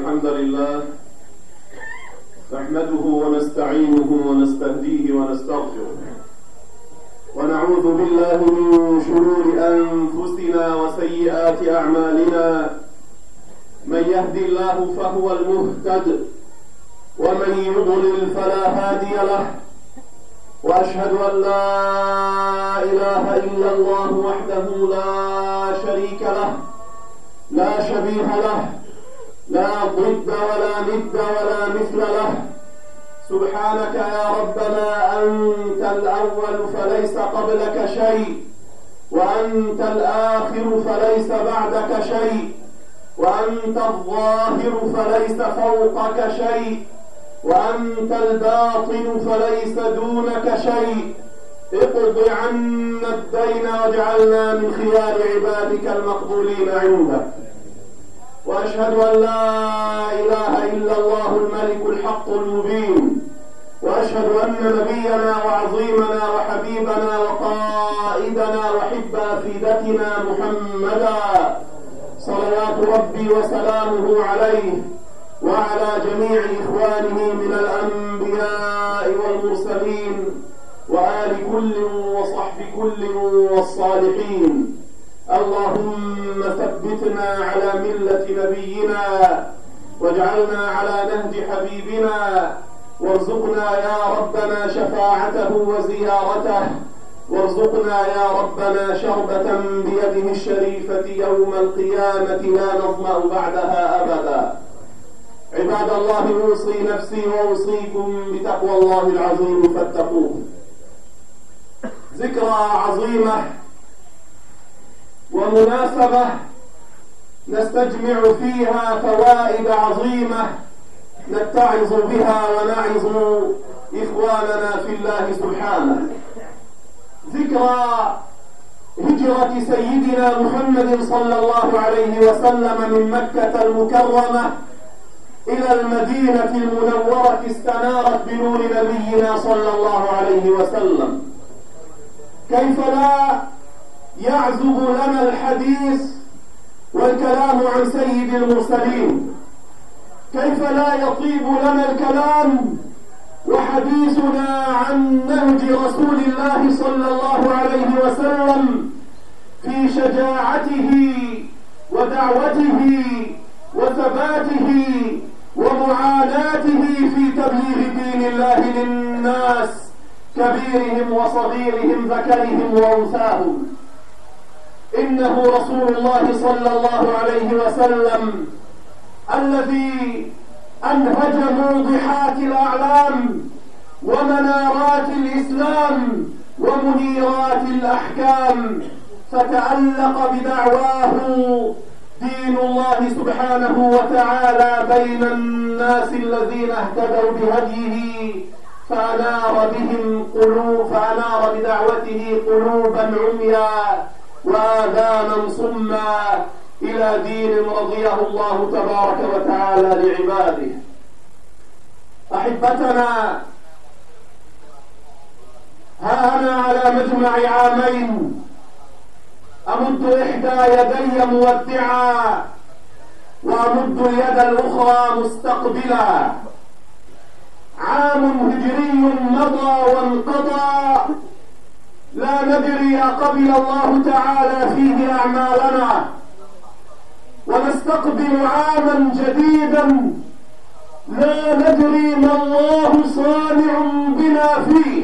الحمد لله نحمده ونستعينه ونستهديه ونستغفره ونعوذ بالله من شرور أنفسنا وسيئات أعمالنا. من يهدي الله فهو المهتد ومن يضلل فلا هادي له، وأشهد أن لا إله إلا الله وحده لا شريك له لا شبيه له لا ضد ولا ند ولا مثل له. سبحانك يا ربنا أنت الأول فليس قبلك شيء، وأنت الآخر فليس بعدك شيء، وأنت الظاهر فليس فوقك شيء، وأنت الباطن فليس دونك شيء. اقض عنا الدين واجعلنا من خيار عبادك المقبولين عندك. وأشهد أن لا إله إلا الله الملك الحق المبين، وأشهد أن نبينا وعظيمنا وحبيبنا وقائدنا وحب أفئدتنا محمدا صلوات ربي وسلامه عليه وعلى جميع إخوانه من الأنبياء والمرسلين وآل كل وصحب كل والصالحين. اللهم ثبتنا على ملة نبينا واجعلنا على نهج حبيبنا، وارزقنا يا ربنا شفاعته وزيارته، وارزقنا يا ربنا شربة بيده الشريفة يوم القيامة لا نظمأ بعدها أبدا. عباد الله، أوصي نفسي وأوصيكم بتقوى الله العظيم فاتقوه. ذكرى عظيمة ومناسبة نستجمع فيها فوائد عظيمة نتعظ بها ونعظ إخواننا في الله سبحانه. ذكرى هجرة سيدنا محمد صلى الله عليه وسلم من مكة المكرمة إلى المدينة المنورة استنارت بنور نبينا صلى الله عليه وسلم. كيف لا يعزب لنا الحديث والكلام عن سيد المرسلين؟ كيف لا يطيب لنا الكلام وحديثنا عن نهج رسول الله صلى الله عليه وسلم في شجاعته ودعوته وثباته ومعاناته في تبليغ دين الله للناس كبيرهم وصغيرهم ذكرهم وأنثاهم. إنه رسول الله صلى الله عليه وسلم الذي أنهج موضحات الأعلام ومنارات الإسلام ومنيرات الأحكام، فتألق بدعواه دين الله سبحانه وتعالى بين الناس الذين اهتدوا بهديه، فأنار بدعوته قلوبا عميا وآذانا صما إلى دين رضيه الله تبارك وتعالى لعباده. أحبتنا، ها أنا على مجمع عامين أمد إحدى يدي مودعا وأمد اليد الأخرى مستقبلا. عام هجري مضى وانقضى، لا ندري أقبل الله تعالى فيه أعمالنا، ونستقبل عاما جديدا لا ندري ما الله صانع بنا فيه.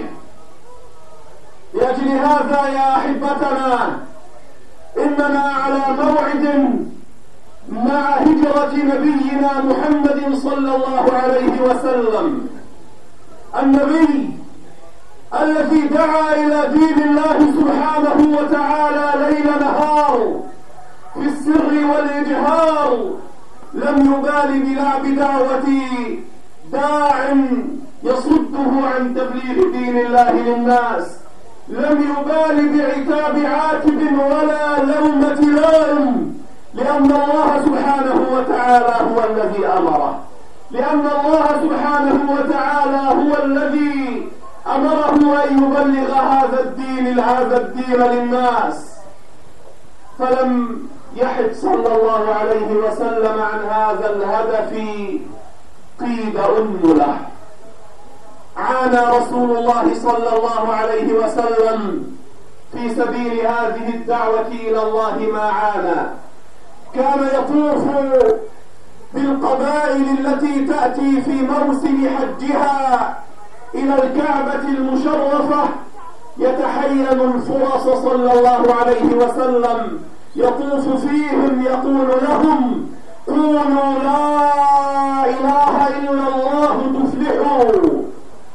لأجل هذا يا أحبتنا إننا على موعد مع هجرة نبينا محمد صلى الله عليه وسلم، النبي الذي دعا إلى دين الله سبحانه وتعالى ليل نهار في السر والإجهار، لم يبال بلعب دعوة داع يصده عن تبليغ دين الله للناس، لم يبال بعتاب عاتب ولا لومة لائم، لأن الله سبحانه وتعالى هو الذي أمره، لأن الله سبحانه وتعالى هو الذي أمره أن يبلغ هذا الدين للناس. فلم يحد صلى الله عليه وسلم عن هذا الهدف قيد أنملة. عانى رسول الله صلى الله عليه وسلم في سبيل هذه الدعوة إلى الله ما عانى. كان يطوف بالقبائل التي تأتي في موسم حجها إلى الكعبة المشرفة، يتحين الفرس صلى الله عليه وسلم، يطوف فيهم يقول لهم: قولوا لا إله إلا الله تفلحوا.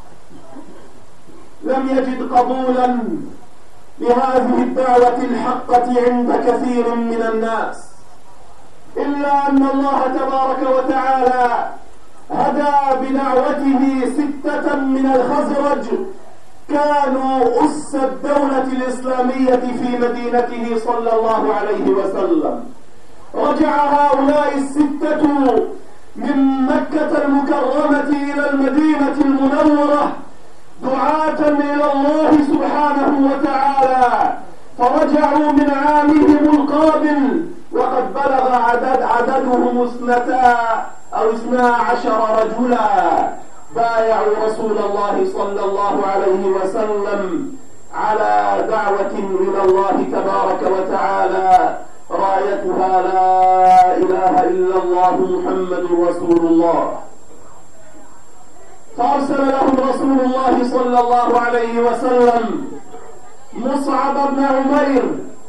لم يجد قبولا لهذه الدعوة الحقة عند كثير من الناس، إلا أن الله تبارك وتعالى هدى بدعوته 6 من الخزرج كانوا أس الدولة الإسلامية في مدينته صلى الله عليه وسلم. رجع هؤلاء 6 من مكة المكرمة إلى المدينة المنورة دعاة إلى الله سبحانه وتعالى، فرجعوا من عامهم القابل وقد بلغ عددهم 12 رجلا، بايعوا رسول الله صلى الله عليه وسلم على دعوة إلى الله تبارك وتعالى رايتها لا إله إلا الله محمد رسول الله. فأرسل لهم رسول الله صلى الله عليه وسلم مصعب بن عمير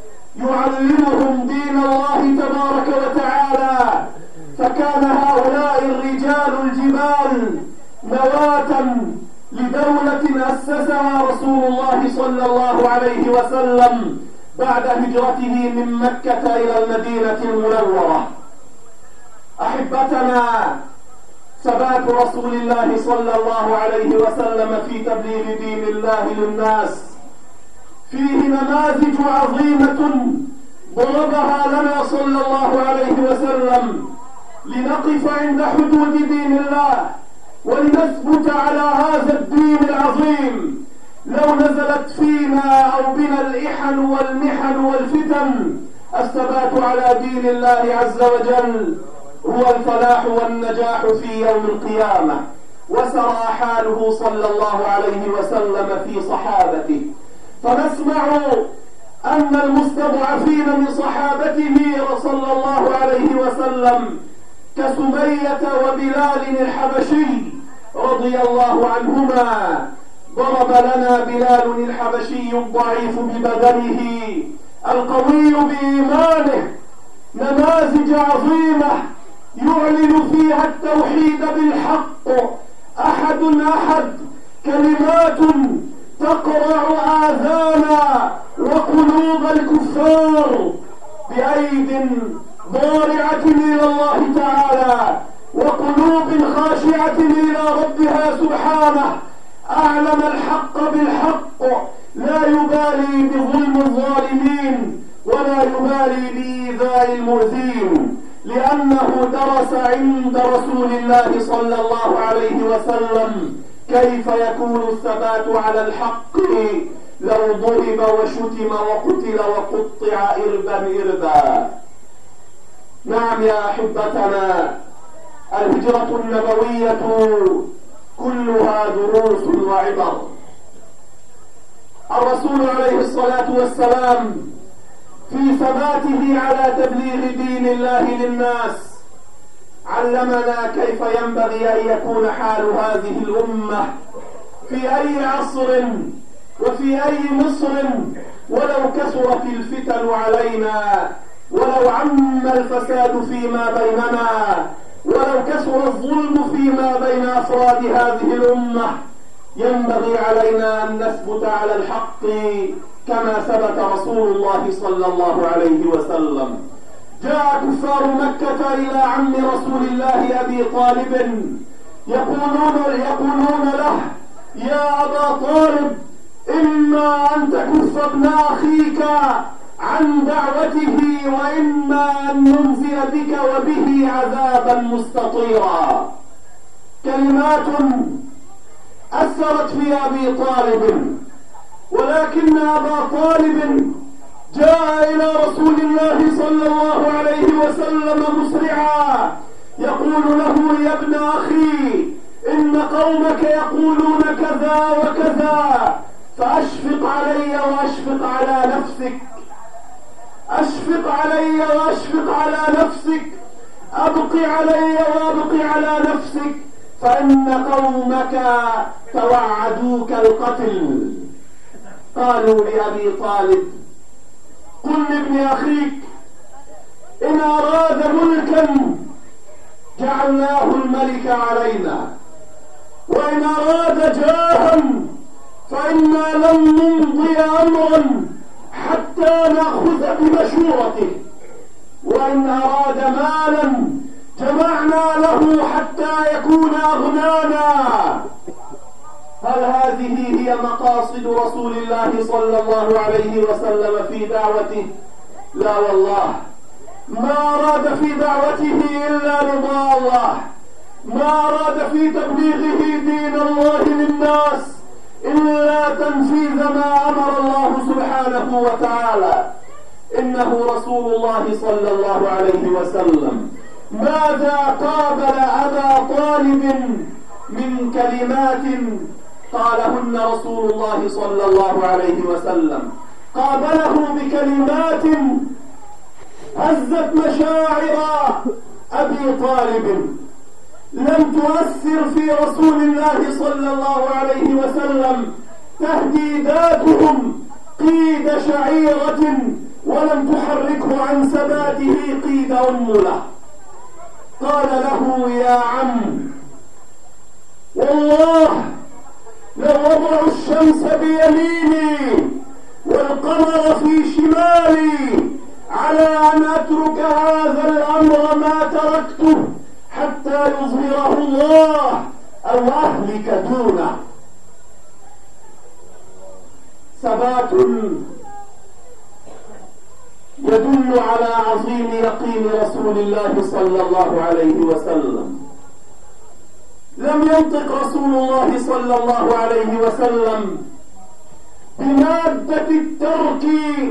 يعلمهم دين الله تبارك وتعالى، فكان هؤلاء الرجال الجبال نواة لدولة أسسها رسول الله صلى الله عليه وسلم بعد هجرته من مكة إلى المدينة المنورة. أحبتنا، ثبات رسول الله صلى الله عليه وسلم في تبليغ دين الله للناس فيه نماذج عظيمة ضربها لنا صلى الله عليه وسلم لنقف عند حدود دين الله ولنثبت على هذا الدين العظيم. لو نزلت فينا أو بنا الإحن والمحن والفتن، الثبات على دين الله عز وجل هو الفلاح والنجاح في يوم القيامة. وسرى حاله صلى الله عليه وسلم في صحابته، فنسمع أن المستضعفين من صحابته صلى الله عليه وسلم كسمية وبلال الحبشي رضي الله عنهما، ضرب لنا بلال الحبشي الضعيف ببدنه القوي بإيمانه نماذج عظيمة يعلن فيها التوحيد بالحق أحد كلمات تقرع آذانا وقلوب الكفار بأيد ضارعة إلى الله تعالى وقلوب خاشعة إلى ربها سبحانه. أعلم الحق بالحق، لا يبالي بظلم الظالمين ولا يبالي بإيذاء المؤذين، لأنه درس عند رسول الله صلى الله عليه وسلم كيف يكون الثبات على الحق لو ضرب وشتم وقتل وقطع إربا. نعم يا أحبتنا، الهجرة النبوية كلها دروس وعبر. الرسول عليه الصلاة والسلام في ثباته على تبليغ دين الله للناس علمنا كيف ينبغي أن يكون حال هذه الأمة في أي عصر وفي أي مصر، ولو كثرت الفتن علينا، ولو عم الفساد فيما بيننا، ولو كثر الظلم فيما بين أفراد هذه الأمة، ينبغي علينا أن نثبت على الحق كما ثبت رسول الله صلى الله عليه وسلم. جاء كفار مكة إلى عم رسول الله أبي طالب يقولون له: يا أبا طالب، إما أن تكف ابن أخيك عن دعوته وإما أن ننزل بك وبه عذابا مستطيرا. كلمات أثرت في أبي طالب، ولكن أبا طالب جاء إلى رسول الله صلى الله عليه وسلم مسرعا يقول له: يا ابن أخي، إن قومك يقولون كذا وكذا، فأشفق علي وأشفق على نفسك، أشفق علي وأشفق على نفسك، أبقي علي وأبقي على نفسك، فإن قومك توعدوك القتل. قالوا لأبي طالب: قل لابن أخيك إن أراد ملكا جعلناه الملك علينا، وإن أراد جاها فإنا لن نمضي أمرا حتى نأخذ بمشورته، وإن أراد مالا جمعنا له حتى يكون أغنانا. هل هذه هي مقاصد رسول الله صلى الله عليه وسلم في دعوته؟ لا والله، ما أراد في دعوته إلا رضا الله، ما أراد في تبليغه دين الله للناس إلا تنفيذ ما أمر الله سبحانه وتعالى. إنه رسول الله صلى الله عليه وسلم ماذا قابل أبا طالب من كلمات قالهن رسول الله صلى الله عليه وسلم؟ قابله بكلمات هزت مشاعر أبي طالب، لم تؤثر في رسول الله صلى الله عليه وسلم تهديداتهم قيد شعيرة، ولم تحركه عن ثباته قيد أنملة. قال له: يا عم، والله لو وضع الشمس بيميني والقمر في شمالي على أن أترك هذا الأمر ما تركته حتى يظهره الله أو أهلك دونه. ثبات يدل على عظيم يقين رسول الله صلى الله عليه وسلم. لم ينطق رسول الله صلى الله عليه وسلم بمادة الترك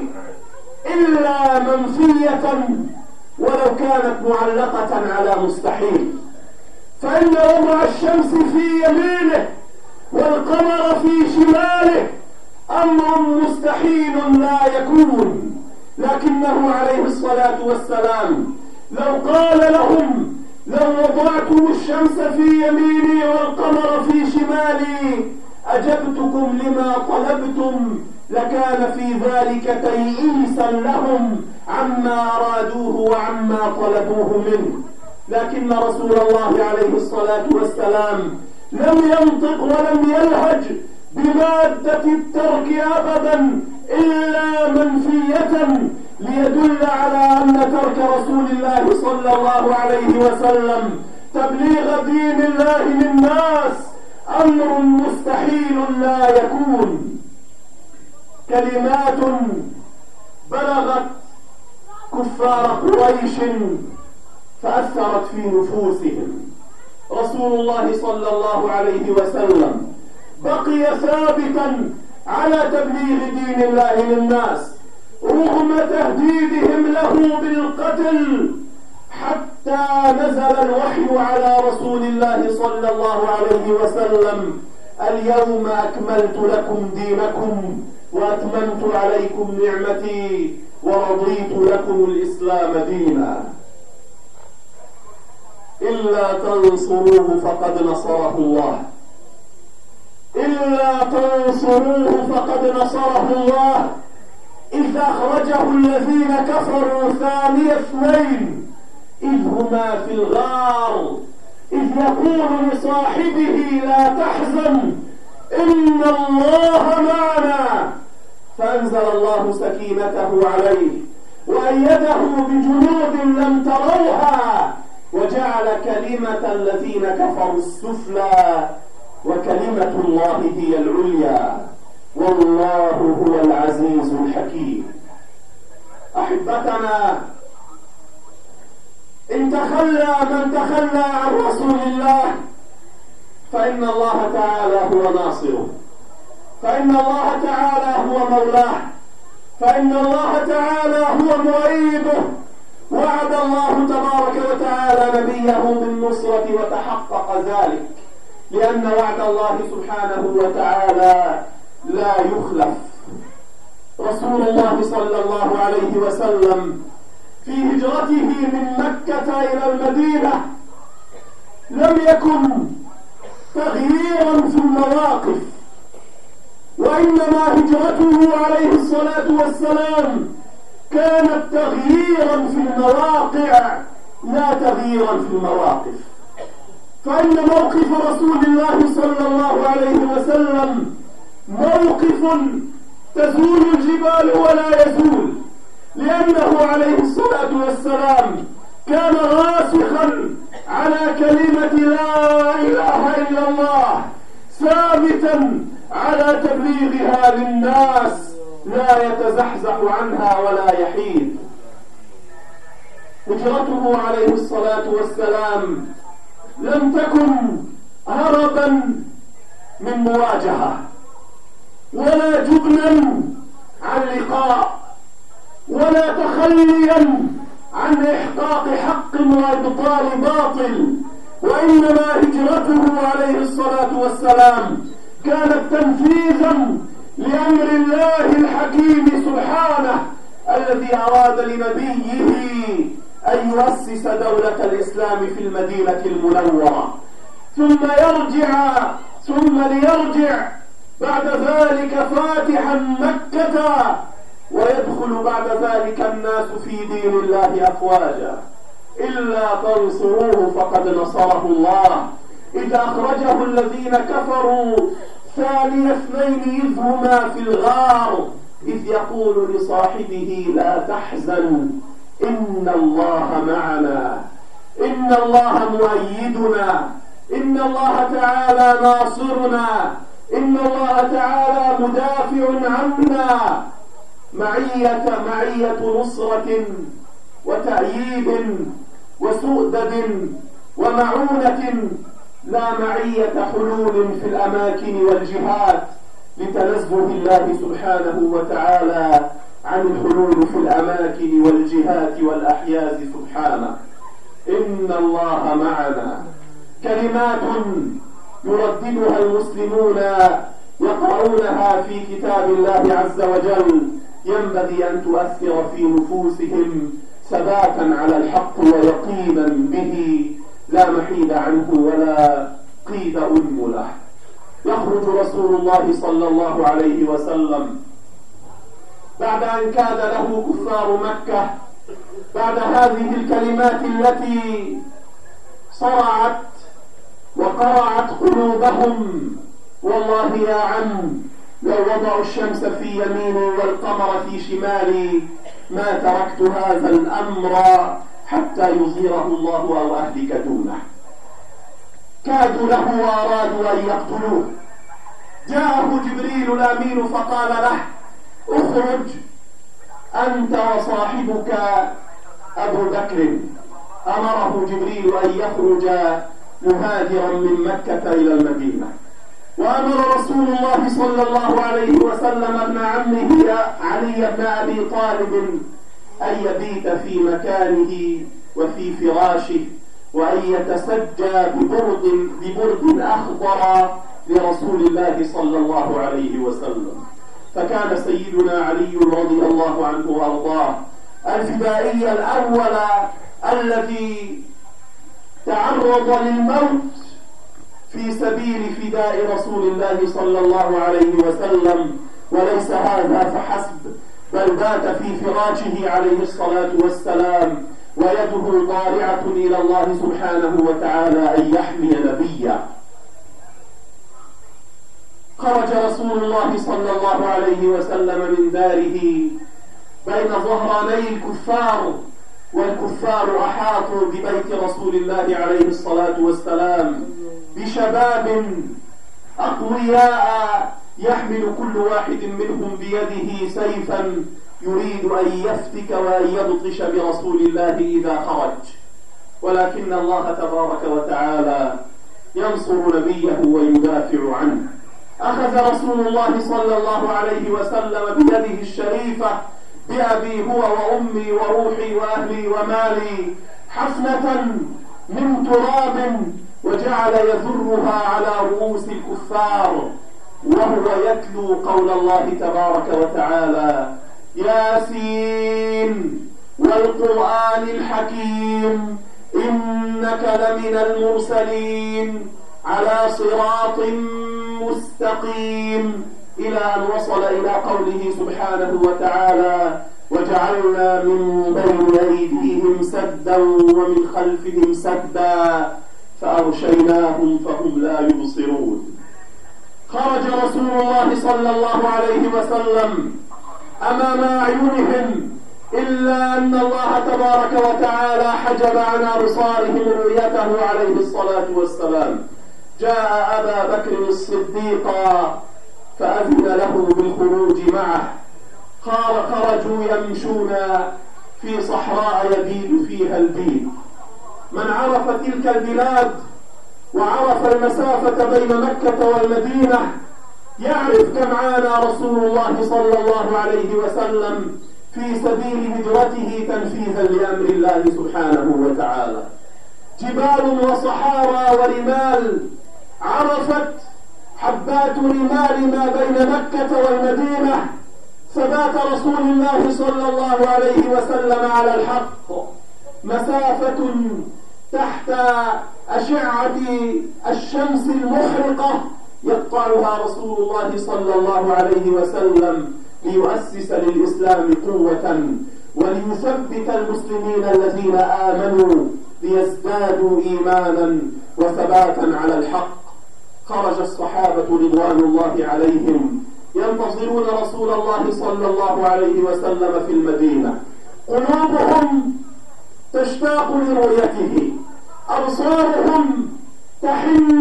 إلا منفية ولو كانت معلقة على مستحيل، فإن وضع الشمس في يمينه والقمر في شماله أمر مستحيل لا يكون، لكنه عليه الصلاة والسلام لو قال لهم: لو وضعتم الشمس في يميني والقمر في شمالي أجبتكم لما طلبتم، لكان في ذلك تيئيسا لهم عما أرادوه وعما طلبوه منه. لكن رسول الله عليه الصلاة والسلام لم ينطق ولم يلهج بمادة الترك أبدا إلا منفية، ليدل على أن ترك رسول الله صلى الله عليه وسلم تبليغ دين الله للناس أمر مستحيل لا يكون. كلمات بلغت كفار قريش فأثرت في نفوسهم. رسول الله صلى الله عليه وسلم بقي ثابتا على تبليغ دين الله للناس رغم تهديدهم له بالقتل، حتى نزل الوحي على رسول الله صلى الله عليه وسلم: اليوم أكملت لكم دينكم وأتممت عليكم نعمتي ورضيت لكم الإسلام دينا. إلا تنصروه فقد نصره الله، إلا تنصروه فقد نصره الله، إذ أخرجه الذين كفروا ثاني اثنين إذ هما في الغار إذ يقول لصاحبه: لا تحزن إن الله معنا، فأنزل الله سكينته عليه وأيده بجنود لم تروها وجعل كلمة الذين كفروا السفلى وكلمة الله هي العليا والله هو العزيز الحكيم. أحبتنا، إن تخلى من تخلى عن رسول الله فإن الله تعالى هو ناصره، فإن الله تعالى هو مولاه، فإن الله تعالى هو مؤيده. وعد الله تبارك وتعالى نبيه بالنصرة وتحقق ذلك، لأن وعد الله سبحانه وتعالى لا يخلف. رسول الله صلى الله عليه وسلم في هجرته من مكة إلى المدينة لم يكن تغييرا في المواقف، وإنما هجرته عليه الصلاة والسلام كانت تغييرا في المواقع لا تغييرا في المواقف. فإن موقف رسول الله صلى الله عليه وسلم موقف تزول الجبال ولا يزول، لأنه عليه الصلاة والسلام كان راسخا على كلمة لا إله إلا الله، ثابتا على تبليغها للناس، لا يتزحزح عنها ولا يحيد. هجرته عليه الصلاة والسلام لم تكن هربا من مواجهة، ولا جبنا عن لقاء، ولا تخليا عن إحقاق حق وإبطال باطل، وإنما هجرته عليه الصلاة والسلام كانت تنفيذا لأمر الله الحكيم سبحانه، الذي أراد لنبيه أن يؤسس دولة الإسلام في المدينة المنورة، ثم ليرجع بعد ذلك فاتحا مكة، ويدخل بعد ذلك الناس في دين الله أفواجا. إلا تنصروه فقد نصره الله، إذ أخرجه الذين كفروا ثاني اثنين إذ هما في الغار إذ يقول لصاحبه لا تحزن إن الله معنا، إن الله مؤيدنا، إن الله تعالى ناصرنا، إن الله تعالى مدافع عنا. معية نصرة وتأييد وسؤدد ومعونة، لا معية حلول في الأماكن والجهات، لتنزه الله سبحانه وتعالى عن الحلول في الأماكن والجهات والأحياز سبحانه. إن الله معنا كلمات يرددها المسلمون يقرؤونها في كتاب الله عز وجل، ينبغي أن تؤثر في نفوسهم ثباتا على الحق ويقينا به لا محيد عنه ولا قيد أنمله. يخرج رسول الله صلى الله عليه وسلم بعد أن كاد له كفار مكة، بعد هذه الكلمات التي صرعت وقرعت قلوبهم. والله يا عم لو وضعوا الشمس في يميني والقمر في شمالي ما تركت هذا الأمر حتى يظهره الله أو أهلك دونه. كادوا له وأرادوا أن يقتلوه. جاءه جبريل الأمين فقال له اخرج أنت وصاحبك أبو بكر. أمره جبريل أن يخرج مهاجرا من مكة إلى المدينة، وأمر رسول الله صلى الله عليه وسلم ابن عمه علي بن أبي طالب أن يبيت في مكانه وفي فراشه، وأن يتسجى ببرد أخضر لرسول الله صلى الله عليه وسلم. فكان سيدنا علي رضي الله عنه وأرضاه الفدائي الأول الذي تعرض للموت في سبيل فداء رسول الله صلى الله عليه وسلم. وليس هذا فحسب، بل بات في فراشه عليه الصلاة والسلام ويده ضارعة إلى الله سبحانه وتعالى أن يحمي نبيه. خرج رسول الله صلى الله عليه وسلم من داره بين ظهراني الكفار، والكفار أحاطوا ببيت رسول الله عليه الصلاة والسلام بشباب أقوياء يحمل كل واحد منهم بيده سيفا يريد أن يفتك وأن يبطش برسول الله إذا خرج. ولكن الله تبارك وتعالى ينصر نبيه ويدافع عنه. أخذ رسول الله صلى الله عليه وسلم بيده الشريفة بأبي هو وأمي وروحي وأهلي ومالي حفنة من تراب وجعل يذرها على رؤوس الكفار وهو يتلو قول الله تبارك وتعالى: ياسين والقرآن الحكيم إنك لمن المرسلين على صراط مستقيم، إلى أن وصل إلى قوله سبحانه وتعالى: وجعلنا من بين أيديهم سدا ومن خلفهم سدا فأغشيناهم فهم لا يبصرون. خرج رسول الله صلى الله عليه وسلم أمام أعينهم، إلا أن الله تبارك وتعالى حجب عن أبصارهم رؤيته عليه الصلاة والسلام. جاء أبا بكر الصديق فأذن له بالخروج معه. خرجوا يمشون في صحراء يبيد فيها البيد. من عرف تلك البلاد وعرف المسافة بين مكة والمدينة يعرف كم عانى رسول الله صلى الله عليه وسلم في سبيل هجرته تنفيذا لأمر الله سبحانه وتعالى. جبال وصحارى ورمال، عرفت حبات رمال ما بين مكة والمدينة ثبات رسول الله صلى الله عليه وسلم على الحق. مسافة تحت أشعة الشمس المحرقة يقطعها رسول الله صلى الله عليه وسلم ليؤسس للإسلام قوة وليثبت المسلمين الذين آمنوا ليزدادوا إيمانا وثباتا على الحق. خرج الصحابة رضوان الله عليهم ينتظرون رسول الله صلى الله عليه وسلم في المدينة، قلوبهم تشتاق لرؤيته، أبصارهم تحن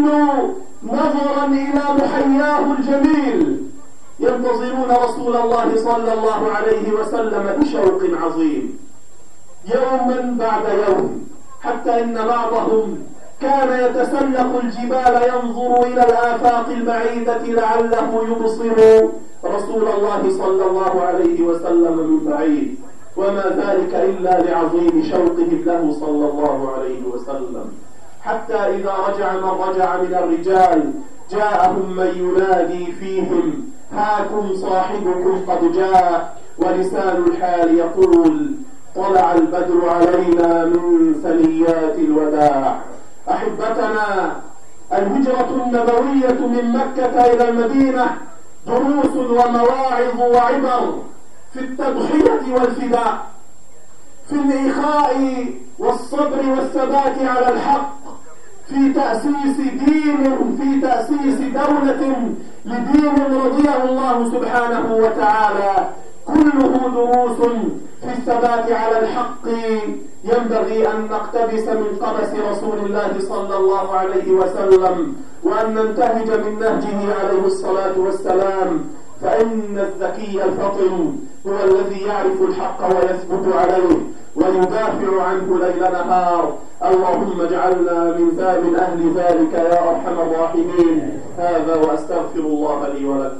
نظرا إلى محياه الجميل، ينتظرون رسول الله صلى الله عليه وسلم بشوق عظيم يوما بعد يوم، حتى إن بعضهم كان يتسلق الجبال ينظر إلى الآفاق البعيدة لعله يبصر رسول الله صلى الله عليه وسلم من بعيد، وما ذلك إلا لعظيم شوقهم له صلى الله عليه وسلم. حتى إذا رجع من رجع من الرجال جاءهم من ينادي فيهم: هاكم صاحبكم قد جاء، ولسان الحال يقول: طلع البدر علينا من ثنيات الوداع. أحبتنا، الهجرة النبوية من مكة إلى المدينة دروس ومواعظ وعبر في التضحية والفداء، في الإخاء والصبر والثبات على الحق، في تأسيس دين، في تأسيس دولة لدين رضيه الله سبحانه وتعالى. كله دروس في الثبات على الحق ينبغي أن نقتبس من قبس رسول الله صلى الله عليه وسلم، وأن ننتهج من نهجه عليه الصلاة والسلام، فإن الذكي الفطن هو الذي يعرف الحق ويثبت عليه ويدافع عنه ليل نهار. اللهم اجعلنا من أهل ذلك يا أرحم الراحمين. هذا وأستغفر الله لي ولكم.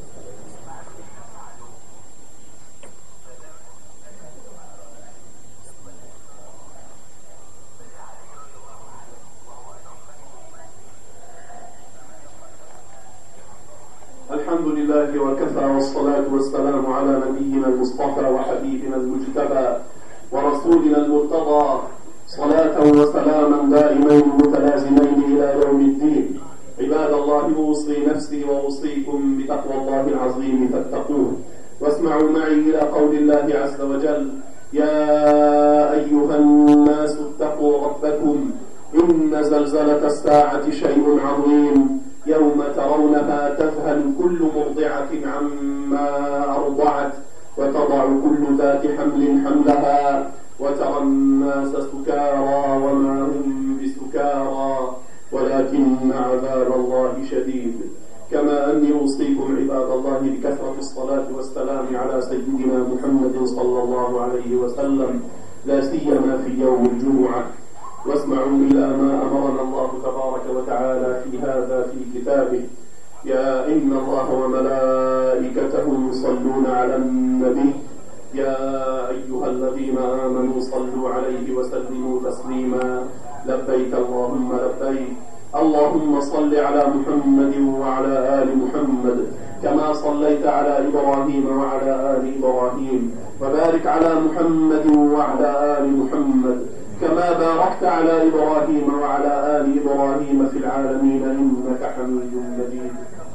الحمد لله وكفى، والصلاة والسلام على نبينا المصطفى وحبيبنا المجتبى ورسولنا المرتضى، صلاة وسلاما دائمين متلازمين إلى يوم الدين. عباد الله، أوصي نفسي وأوصيكم بتقوى الله العظيم فاتقوه. واسمعوا معي إلى قول الله عز وجل: يا أيها الناس اتقوا ربكم إن زلزلة الساعة شيء عظيم، يوم ترونها تذهل كل مرضعة عما أرضعت وتضع كل ذات حمل حملها وترى الناس سكارى وما هم بسكارى ولكن عذاب الله شديد. كما أني أوصيكم عباد الله بكثرة الصلاة والسلام على سيدنا محمد صلى الله عليه وسلم، لا سيما في يوم الجمعة. واسمعوا إلى ما أمرنا الله تبارك وتعالى في هذا في كتابه: يا إن الله وملائكته يصلون على النبي يا أيها الذين آمنوا صلوا عليه وسلموا تسليما. لبيك اللهم لبيك. اللهم صل على محمد وعلى آل محمد كما صليت على إبراهيم وعلى آل إبراهيم، وبارك على محمد وعلى آل محمد كما باركت على إبراهيم وعلى آل إبراهيم في العالمين إنك حميد مجيد.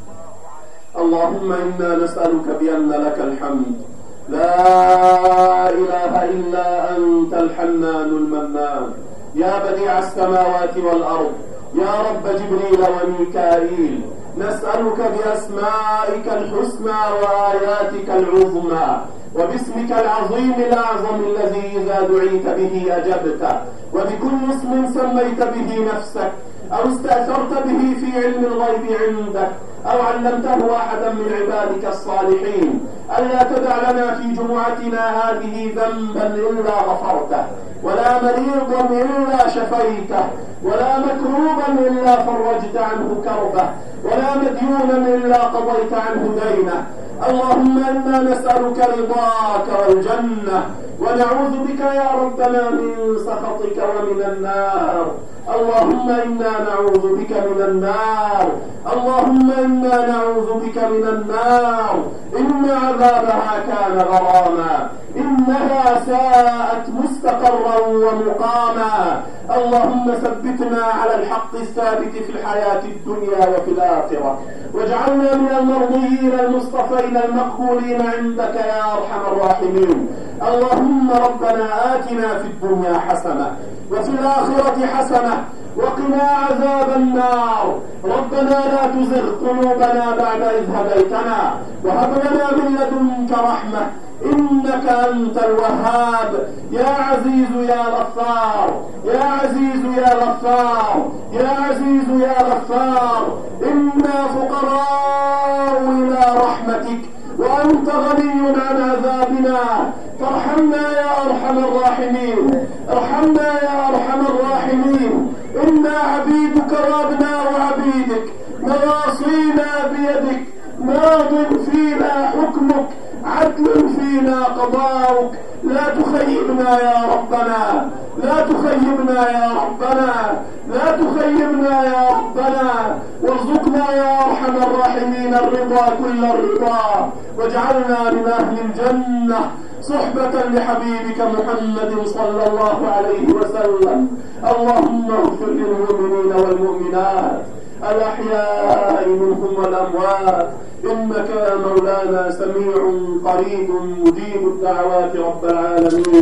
اللهم إنا نسألك بأن لك الحمد لا إله إلا أنت الحنان المنان، يا بديع السماوات والأرض، يا رب جبريل وميكائيل، نسألك بأسمائك الحسنى وآياتك العظمى وباسمك العظيم الأعظم الذي إذا دعيت به أجبت، وبكل اسم سميت به نفسك أو استأثرت به في علم الغيب عندك أو علمته أحدا من عبادك الصالحين، ألا تدع لنا في جمعتنا هذه ذنبا إلا غفرته، ولا مريضا إلا شفيته، ولا مكروبا إلا فرجت عنه كربه، ولا مديونا إلا قضيت عنه دينه. اللهم إنا نسألك رضاك والجنة، ونعوذ بك يا ربنا من سخطك ومن النار. اللهم إنا نعوذ بك من النار، اللهم إنا نعوذ بك من النار، إن عذابها كان غراما، إنها ساءت مستقرا ومقاما. اللهم ثبتنا على الحق الثابت في الحياة الدنيا وفي الآخرة، واجعلنا من المرضيين المصطفين المقبولين عندك يا أرحم الراحمين. اللهم ربنا آتنا في الدنيا حسنة وفي الآخرة حسنة وقنا عذاب النار. ربنا لا تزغ قلوبنا بعد إذ هديتنا وهب لنا من لدنك رحمة إنك أنت الوهاب. يا عزيز يا غفار، يا عزيز يا غفار، يا عزيز يا غفار، إنا فقراء إلى رحمتك وأنت غني عن عذابنا، فارحمنا يا أرحم الراحمين، ارحمنا يا أرحم الراحمين. إنا عبيدك وأبناء عبيدك، نواصينا بيدك، ماض فينا حكمك، عدل فينا قضاؤك. لا تخيبنا يا ربنا، لا تخيبنا يا ربنا، لا تخيبنا يا ربنا، وارزقنا يا أرحم الراحمين الرضا كل الرضا، واجعلنا من أهل الجنة صحبة لحبيبك محمد صلى الله عليه وسلم. اللهم اغفر للمؤمنين والمؤمنات الأحياء منهم والأموات، إنك يا مولانا سميع قريب مجيب الدعوات رب العالمين.